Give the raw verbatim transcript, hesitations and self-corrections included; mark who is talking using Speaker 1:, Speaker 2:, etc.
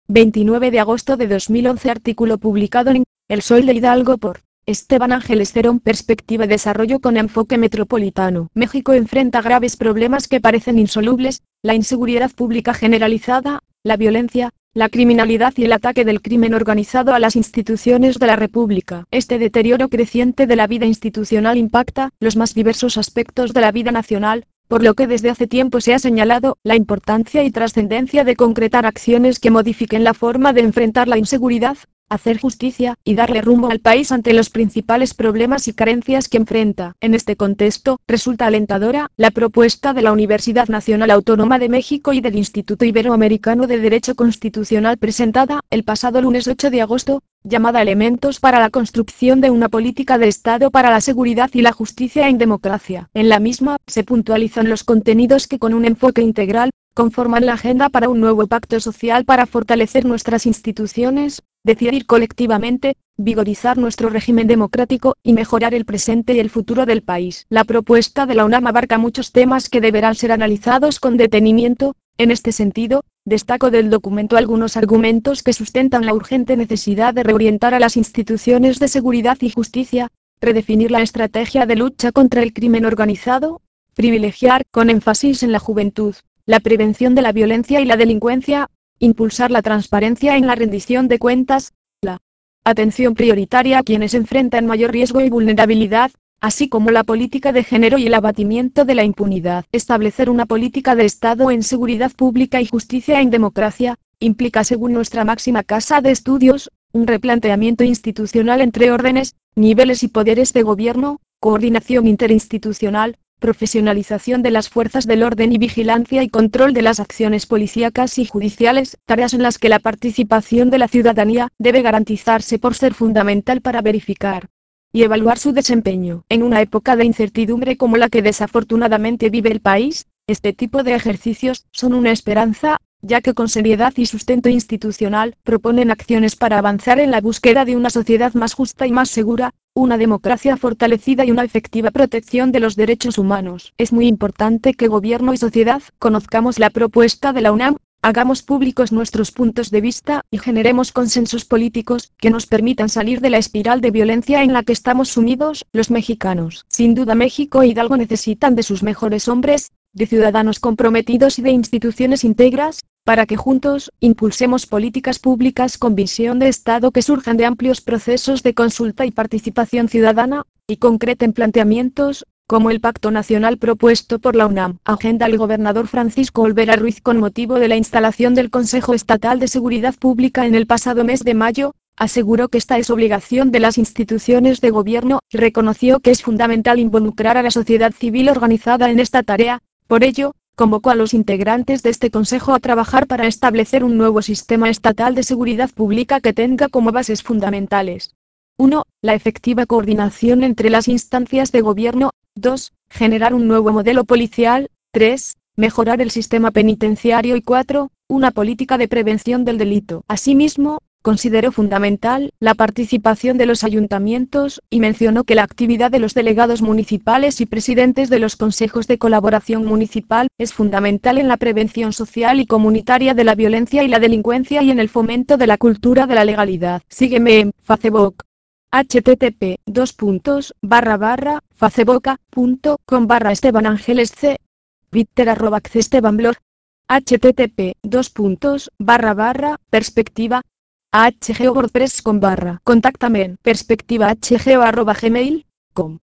Speaker 1: veintinueve de agosto de dos mil once. Artículo publicado en El Sol de Hidalgo por Esteban Ángeles Cerón. Perspectiva y desarrollo con enfoque metropolitano. México enfrenta graves problemas que parecen insolubles: la inseguridad pública generalizada, la violencia, la criminalidad y el ataque del crimen organizado a las instituciones de la República. Este deterioro creciente de la vida institucional impacta los más diversos aspectos de la vida nacional, por lo que desde hace tiempo se ha señalado la importancia y trascendencia de concretar acciones que modifiquen la forma de enfrentar la inseguridad, hacer justicia y darle rumbo al país ante los principales problemas y carencias que enfrenta. En este contexto, resulta alentadora la propuesta de la Universidad Nacional Autónoma de México y del Instituto Iberoamericano de Derecho Constitucional presentada el pasado lunes ocho de agosto, llamada Elementos para la construcción de una política de Estado para la seguridad y la justicia en democracia. En la misma, se puntualizan los contenidos que con un enfoque integral, conforman la agenda para un nuevo pacto social para fortalecer nuestras instituciones, decidir colectivamente, vigorizar nuestro régimen democrático y mejorar el presente y el futuro del país. La propuesta de la UNAM abarca muchos temas que deberán ser analizados con detenimiento. En este sentido, destaco del documento algunos argumentos que sustentan la urgente necesidad de reorientar a las instituciones de seguridad y justicia, redefinir la estrategia de lucha contra el crimen organizado, privilegiar, con énfasis en la juventud, la prevención de la violencia y la delincuencia, impulsar la transparencia en la rendición de cuentas, la atención prioritaria a quienes enfrentan mayor riesgo y vulnerabilidad, así como la política de género y el abatimiento de la impunidad. Establecer una política de Estado en seguridad pública y justicia en democracia, implica, según nuestra máxima casa de estudios, un replanteamiento institucional entre órdenes, niveles y poderes de gobierno, coordinación interinstitucional, profesionalización de las fuerzas del orden y vigilancia y control de las acciones policíacas y judiciales, tareas en las que la participación de la ciudadanía debe garantizarse por ser fundamental para verificar y evaluar su desempeño. En una época de incertidumbre como la que desafortunadamente vive el país, este tipo de ejercicios son una esperanza, ya que con seriedad y sustento institucional proponen acciones para avanzar en la búsqueda de una sociedad más justa y más segura, una democracia fortalecida y una efectiva protección de los derechos humanos. Es muy importante que gobierno y sociedad conozcamos la propuesta de la UNAM, hagamos públicos nuestros puntos de vista y generemos consensos políticos que nos permitan salir de la espiral de violencia en la que estamos sumidos los mexicanos. Sin duda México e Hidalgo necesitan de sus mejores hombres, de ciudadanos comprometidos y de instituciones íntegras, para que juntos impulsemos políticas públicas con visión de Estado que surjan de amplios procesos de consulta y participación ciudadana, y concreten planteamientos, como el Pacto Nacional propuesto por la UNAM. Agenda. El gobernador Francisco Olvera Ruiz, con motivo de la instalación del Consejo Estatal de Seguridad Pública en el pasado mes de mayo, aseguró que esta es obligación de las instituciones de gobierno y reconoció que es fundamental involucrar a la sociedad civil organizada en esta tarea. Por ello, convocó a los integrantes de este Consejo a trabajar para establecer un nuevo sistema estatal de seguridad pública que tenga como bases fundamentales: uno. La efectiva coordinación entre las instancias de gobierno. dos. Generar un nuevo modelo policial. tres. Mejorar el sistema penitenciario. Y cuatro. Una política de prevención del delito. Asimismo, consideró fundamental la participación de los ayuntamientos, y mencionó que la actividad de los delegados municipales y presidentes de los consejos de colaboración municipal es fundamental en la prevención social y comunitaria de la violencia y la delincuencia y en el fomento de la cultura de la legalidad. Sígueme en Facebook. http dos puntos barra barra facebook.com barra Esteban Ángeles C. Twitter arroba Esteban Blog. http dos puntos barra barra perspectiva hgo WordPress con barra contáctame en perspectivahgo arroba gmail punto com.